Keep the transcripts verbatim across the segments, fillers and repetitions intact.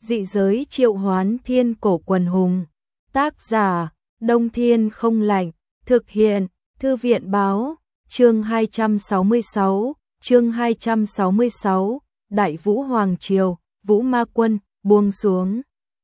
Dị giới triệu hoán thiên cổ quần hùng. Tác giả, Đông Thiên không lạnh. Thực hiện, Thư viện báo. Chương hai trăm sáu mươi sáu, chương hai trăm sáu mươi sáu, Đại Vũ Hoàng Triều, Vũ Ma Quân, buông xuống.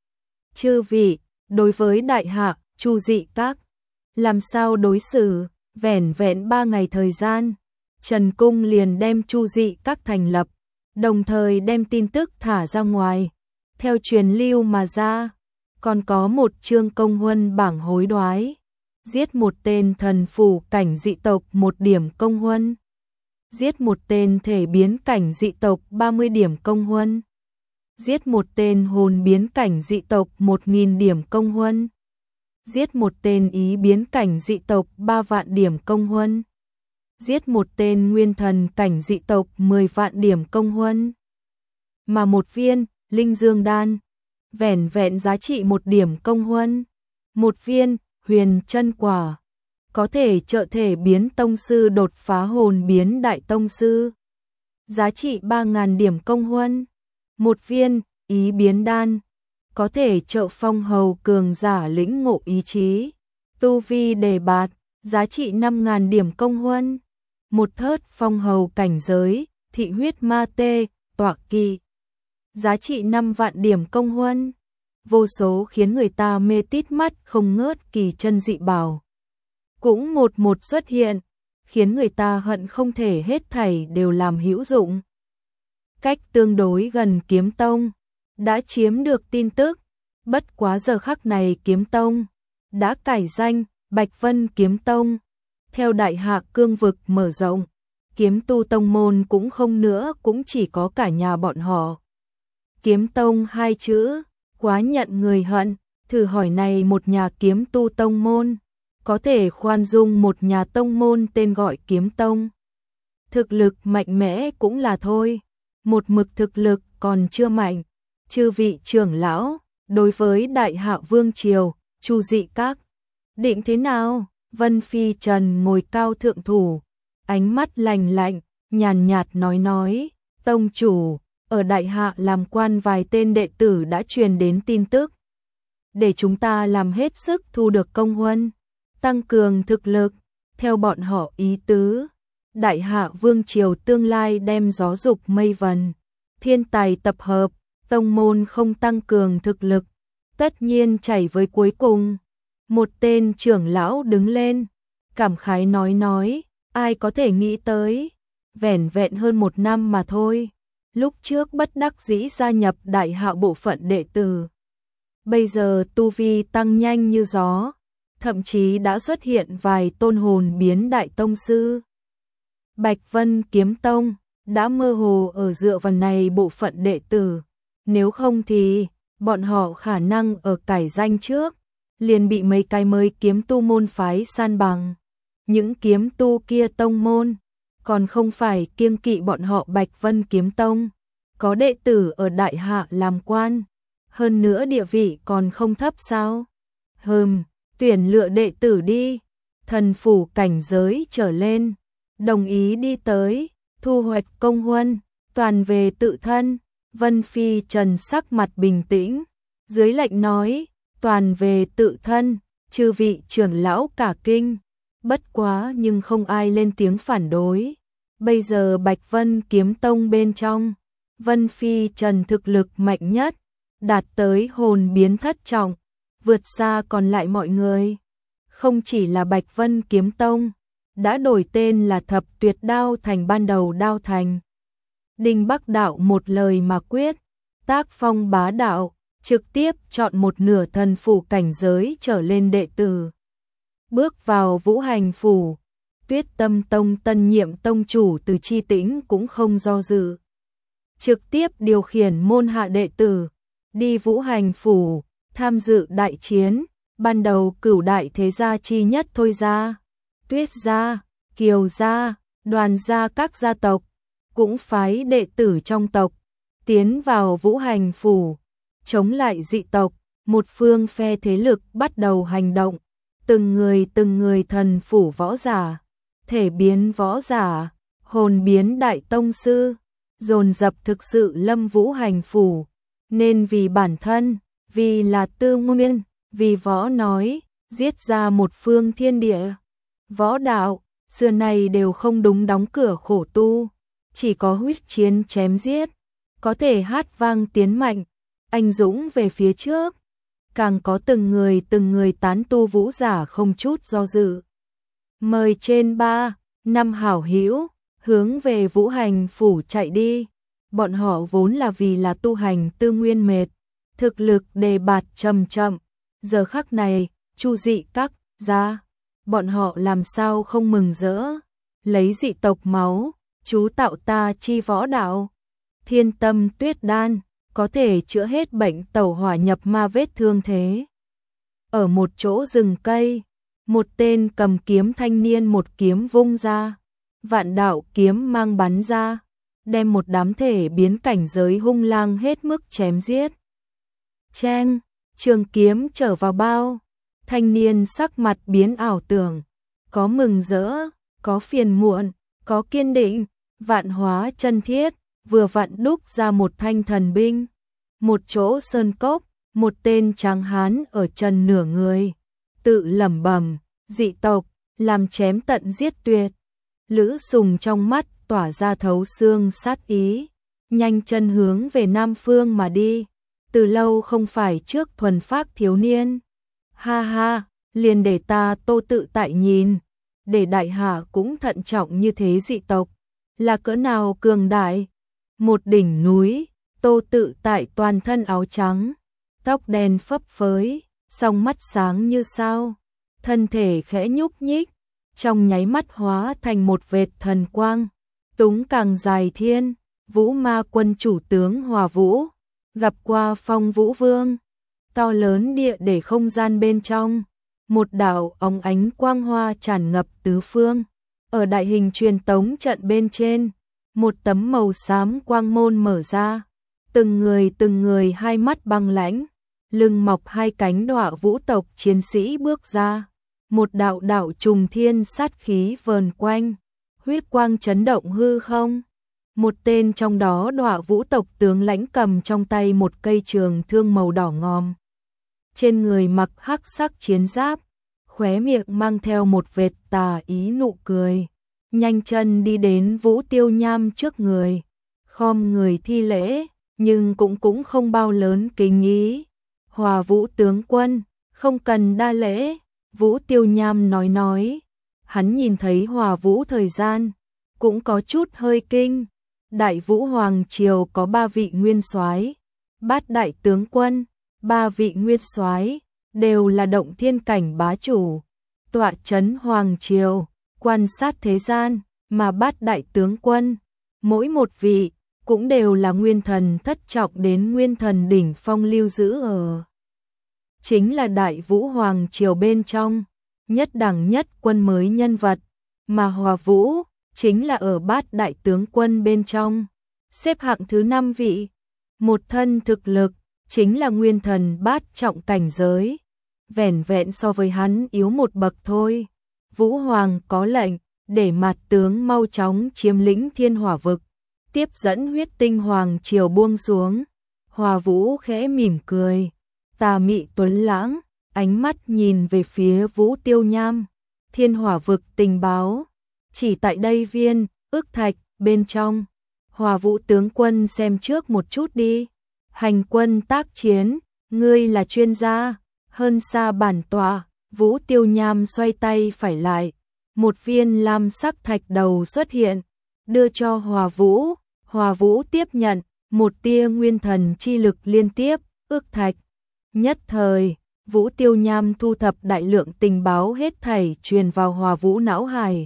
Chư vị, đối với đại hạ, Chu Dị Các, làm sao đối xử, vẻn vẹn ba ngày thời gian, Trần Cung liền đem Chu Dị Các thành lập, đồng thời đem tin tức thả ra ngoài, theo truyền lưu mà ra, còn có một chương công huân bảng hối đoái. Giết một tên thần phủ cảnh dị tộc một điểm công huân. Giết một tên thể biến cảnh dị tộc ba mươi điểm công huân. Giết một tên hồn biến cảnh dị tộc một nghìn điểm công huân. Giết một tên ý biến cảnh dị tộc ba vạn điểm công huân. Giết một tên nguyên thần cảnh dị tộc mười vạn điểm công huân. Mà một viên linh dương đan, vẻn vẹn giá trị một điểm công huân. Một viên huyền chân quả, có thể trợ thể biến tông sư đột phá hồn biến đại tông sư. Giá trị ba nghìn điểm công huân. Một viên ý biến đan, có thể trợ phong hầu cường giả lĩnh ngộ ý chí. Tu vi đề bạt, giá trị năm nghìn điểm công huân. Một thớt phong hầu cảnh giới, thị huyết ma tê, tọa kỳ. Giá trị năm vạn điểm công huân. Vô số khiến người ta mê tít mắt không ngớt kỳ chân dị bảo. Cũng một một xuất hiện, khiến người ta hận không thể hết thảy đều làm hữu dụng. Cách tương đối gần Kiếm Tông, đã chiếm được tin tức, bất quá giờ khắc này Kiếm Tông đã cải danh Bạch Vân Kiếm Tông. Theo đại hạ cương vực mở rộng, kiếm tu tông môn cũng không nữa, cũng chỉ có cả nhà bọn họ. Kiếm Tông hai chữ quá nhận người hận, thử hỏi này một nhà kiếm tu tông môn, có thể khoan dung một nhà tông môn tên gọi Kiếm Tông. Thực lực mạnh mẽ cũng là thôi, một mực thực lực còn chưa mạnh. Chư vị trưởng lão, đối với đại hạ vương triều, Chu Dị Các, định thế nào? Vân Phi Trần ngồi cao thượng thủ, ánh mắt lành lạnh, nhàn nhạt nói nói, tông chủ, ở đại hạ làm quan vài tên đệ tử đã truyền đến tin tức, để chúng ta làm hết sức thu được công huân, tăng cường thực lực. Theo bọn họ ý tứ, đại hạ vương triều tương lai đem gió dục mây vần, thiên tài tập hợp, tông môn không tăng cường thực lực, tất nhiên chảy với cuối cùng. Một tên trưởng lão đứng lên, cảm khái nói nói, ai có thể nghĩ tới, vẻn vẹn hơn một năm mà thôi. Lúc trước bất đắc dĩ gia nhập đại hạ bộ phận đệ tử, bây giờ tu vi tăng nhanh như gió, thậm chí đã xuất hiện vài tôn hồn biến đại tông sư. Bạch Vân Kiếm Tông đã mơ hồ ở dựa vào này bộ phận đệ tử, nếu không thì bọn họ khả năng ở cải danh trước liền bị mấy cái mới kiếm tu môn phái san bằng. Những kiếm tu kia tông môn còn không phải kiêng kỵ bọn họ Bạch Vân Kiếm Tông, có đệ tử ở đại hạ làm quan, hơn nữa địa vị còn không thấp sao? Hừm, tuyển lựa đệ tử đi, thần phủ cảnh giới trở lên, đồng ý đi tới, thu hoạch công huân, toàn về tự thân. Vân Phi Trần sắc mặt bình tĩnh, dưới lệnh nói, toàn về tự thân. Chư vị trưởng lão cả kinh, bất quá nhưng không ai lên tiếng phản đối. Bây giờ Bạch Vân Kiếm Tông bên trong, Vân Phi Trần thực lực mạnh nhất, đạt tới hồn biến thất trọng, vượt xa còn lại mọi người. Không chỉ là Bạch Vân Kiếm Tông, đã đổi tên là Thập Tuyệt Đao Thành, ban đầu Đao Thành. Đinh Bắc Đạo một lời mà quyết, tác phong bá đạo, trực tiếp chọn một nửa thần phủ cảnh giới trở lên đệ tử. Bước vào Vũ Hành Phủ, Tuyết Tâm Tông tân nhiệm tông chủ Từ Chi Tĩnh cũng không do dự, trực tiếp điều khiển môn hạ đệ tử đi Vũ Hành Phủ tham dự đại chiến. Ban đầu cửu đại thế gia chi nhất Thôi gia, Tuyết gia, Kiều gia, Đoàn gia, các gia tộc cũng phái đệ tử trong tộc tiến vào Vũ Hành Phủ chống lại dị tộc. Một phương phe thế lực bắt đầu hành động, từng người từng người thần phủ võ giả, thể biến võ giả, hồn biến đại tông sư, dồn dập thực sự lâm Vũ Hành Phủ. nên vì bản thân, vì là tư nguyên, vì võ nói, giết ra một phương thiên địa. Võ đạo, xưa nay đều không đúng đóng cửa khổ tu, chỉ có huyết chiến chém giết, có thể hát vang tiến mạnh, anh dũng về phía trước. Càng có từng người từng người tán tu vũ giả không chút do dự. Mời trên ba, năm hảo hữu hướng về Vũ Hành phủ chạy đi. Bọn họ vốn là vì là tu hành tư nguyên mệt, thực lực đề bạt chậm chậm. Giờ khắc này, Chu dị các ra, bọn họ làm sao không mừng rỡ, lấy dị tộc máu, chú tạo ta chi võ đạo. Thiên tâm tuyết đan, có thể chữa hết bệnh tẩu hỏa nhập ma vết thương thế. Ở một chỗ rừng cây, một tên cầm kiếm thanh niên một kiếm vung ra, vạn đạo kiếm mang bắn ra, đem một đám thể biến cảnh giới hung lang hết mức chém giết. Cheng, trường kiếm trở vào bao, thanh niên sắc mặt biến ảo tưởng, có mừng rỡ, có phiền muộn, có kiên định, vạn hóa chân thiết, vừa vặn đúc ra một thanh thần binh. Một chỗ sơn cốc, một tên tráng hán ở chân nửa người, tự lẩm bẩm, dị tộc, làm chém tận giết tuyệt. Lữ Sùng trong mắt tỏa ra thấu xương sát ý, nhanh chân hướng về Nam Phương mà đi, từ lâu không phải trước thuần phác thiếu niên. Ha ha, liền để ta Tô tự tại nhìn, để đại hạ cũng thận trọng như thế dị tộc, là cỡ nào cường đại. Một đỉnh núi, Tô tự tại toàn thân áo trắng, tóc đen phấp phới, song mắt sáng như sao, thân thể khẽ nhúc nhích, trong nháy mắt hóa thành một vệt thần quang, túng càng dài thiên. Vũ Ma quân chủ tướng Hòa Vũ, gặp qua Phong Vũ Vương, to lớn địa để không gian bên trong, một đạo óng ánh quang hoa tràn ngập tứ phương. Ở đại hình truyền tống trận bên trên, một tấm màu xám quang môn mở ra, từng người từng người hai mắt băng lãnh, lưng mọc hai cánh đọa vũ tộc chiến sĩ bước ra, một đạo đạo trùng thiên sát khí vờn quanh, huyết quang chấn động hư không. Một tên trong đó đọa vũ tộc tướng lãnh cầm trong tay một cây trường thương màu đỏ ngòm, trên người mặc hắc sắc chiến giáp, khóe miệng mang theo một vệt tà ý nụ cười, nhanh chân đi đến Vũ Tiêu Nham trước người, khom người thi lễ, nhưng cũng cũng không bao lớn kính ý. Hòa Vũ tướng quân, không cần đa lễ. Vũ Tiêu Nham nói nói, hắn nhìn thấy Hòa Vũ thời gian, cũng có chút hơi kinh. Đại Vũ Hoàng Triều có ba vị nguyên soái, bát đại tướng quân, ba vị nguyên soái đều là động thiên cảnh bá chủ, tọa chấn Hoàng Triều, quan sát thế gian, mà bát đại tướng quân, mỗi một vị, cũng đều là nguyên thần thất trọng đến nguyên thần đỉnh phong lưu giữ ở. Chính là Đại Vũ Hoàng Triều bên trong, nhất đẳng nhất quân mới nhân vật, mà Hòa Vũ, chính là ở bát đại tướng quân bên trong, xếp hạng thứ năm vị, một thân thực lực, chính là nguyên thần bát trọng cảnh giới, vẻn vẹn so với hắn yếu một bậc thôi. Vũ Hoàng có lệnh, để mặt tướng mau chóng chiếm lĩnh thiên hỏa vực, tiếp dẫn huyết tinh Hoàng Triều buông xuống. Hòa Vũ khẽ mỉm cười, tà mị tuấn lãng, ánh mắt nhìn về phía Vũ Tiêu Nham, thiên hỏa vực tình báo, chỉ tại đây viên, ức thạch, bên trong. Hòa Vũ tướng quân xem trước một chút đi, hành quân tác chiến, ngươi là chuyên gia, hơn xa bản tọa. Vũ Tiêu Nham xoay tay phải lại, một viên lam sắc thạch đầu xuất hiện, đưa cho Hòa Vũ. Hòa Vũ tiếp nhận, một tia nguyên thần chi lực liên tiếp, ước thạch. Nhất thời, Vũ Tiêu Nham thu thập đại lượng tình báo hết thảy truyền vào Hòa Vũ não hải.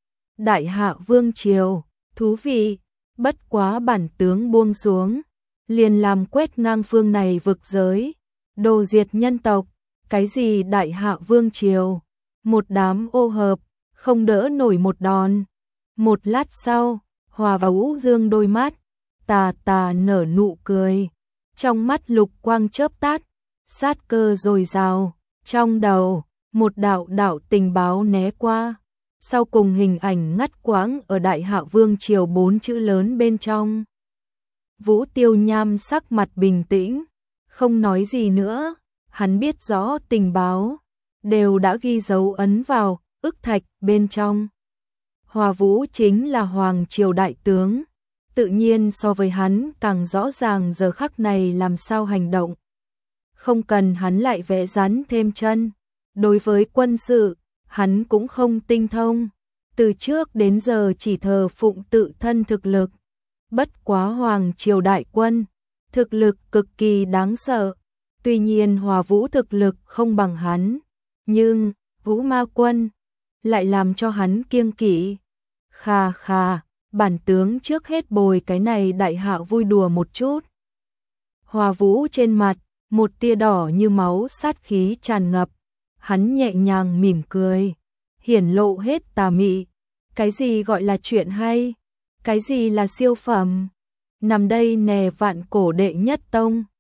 Đại Hạ Vương Triều, thú vị, bất quá bản tướng buông xuống, liền làm quét ngang phương này vực giới, đồ diệt nhân tộc. Cái gì Đại Hạ Vương Triều, một đám ô hợp, không đỡ nổi một đòn. Một lát sau, Hòa Vũ dương đôi mắt, tà tà nở nụ cười, trong mắt lục quang chớp tắt, sát cơ dồi dào, trong đầu, một đạo đạo tình báo né qua, sau cùng hình ảnh ngắt quãng ở Đại Hạ Vương Triều bốn chữ lớn bên trong. Vũ Tiêu Nham sắc mặt bình tĩnh, không nói gì nữa, hắn biết rõ tình báo đều đã ghi dấu ấn vào ức thạch bên trong. Hòa Vũ chính là hoàng triều đại tướng, tự nhiên so với hắn càng rõ ràng giờ khắc này làm sao hành động. Không cần hắn lại vẽ rắn thêm chân, đối với quân sự, hắn cũng không tinh thông, từ trước đến giờ chỉ thờ phụng tự thân thực lực. Bất quá hoàng triều đại quân, thực lực cực kỳ đáng sợ, tuy nhiên Hòa Vũ thực lực không bằng hắn, nhưng Vũ Ma quân lại làm cho hắn kiêng kỵ. Khà khà, bản tướng trước hết bồi cái này đại hạ vui đùa một chút. Hòa Vũ trên mặt, một tia đỏ như máu sát khí tràn ngập, hắn nhẹ nhàng mỉm cười, hiển lộ hết tà mị. Cái gì gọi là chuyện hay? Cái gì là siêu phẩm? Nằm đây nè vạn cổ đệ nhất tông.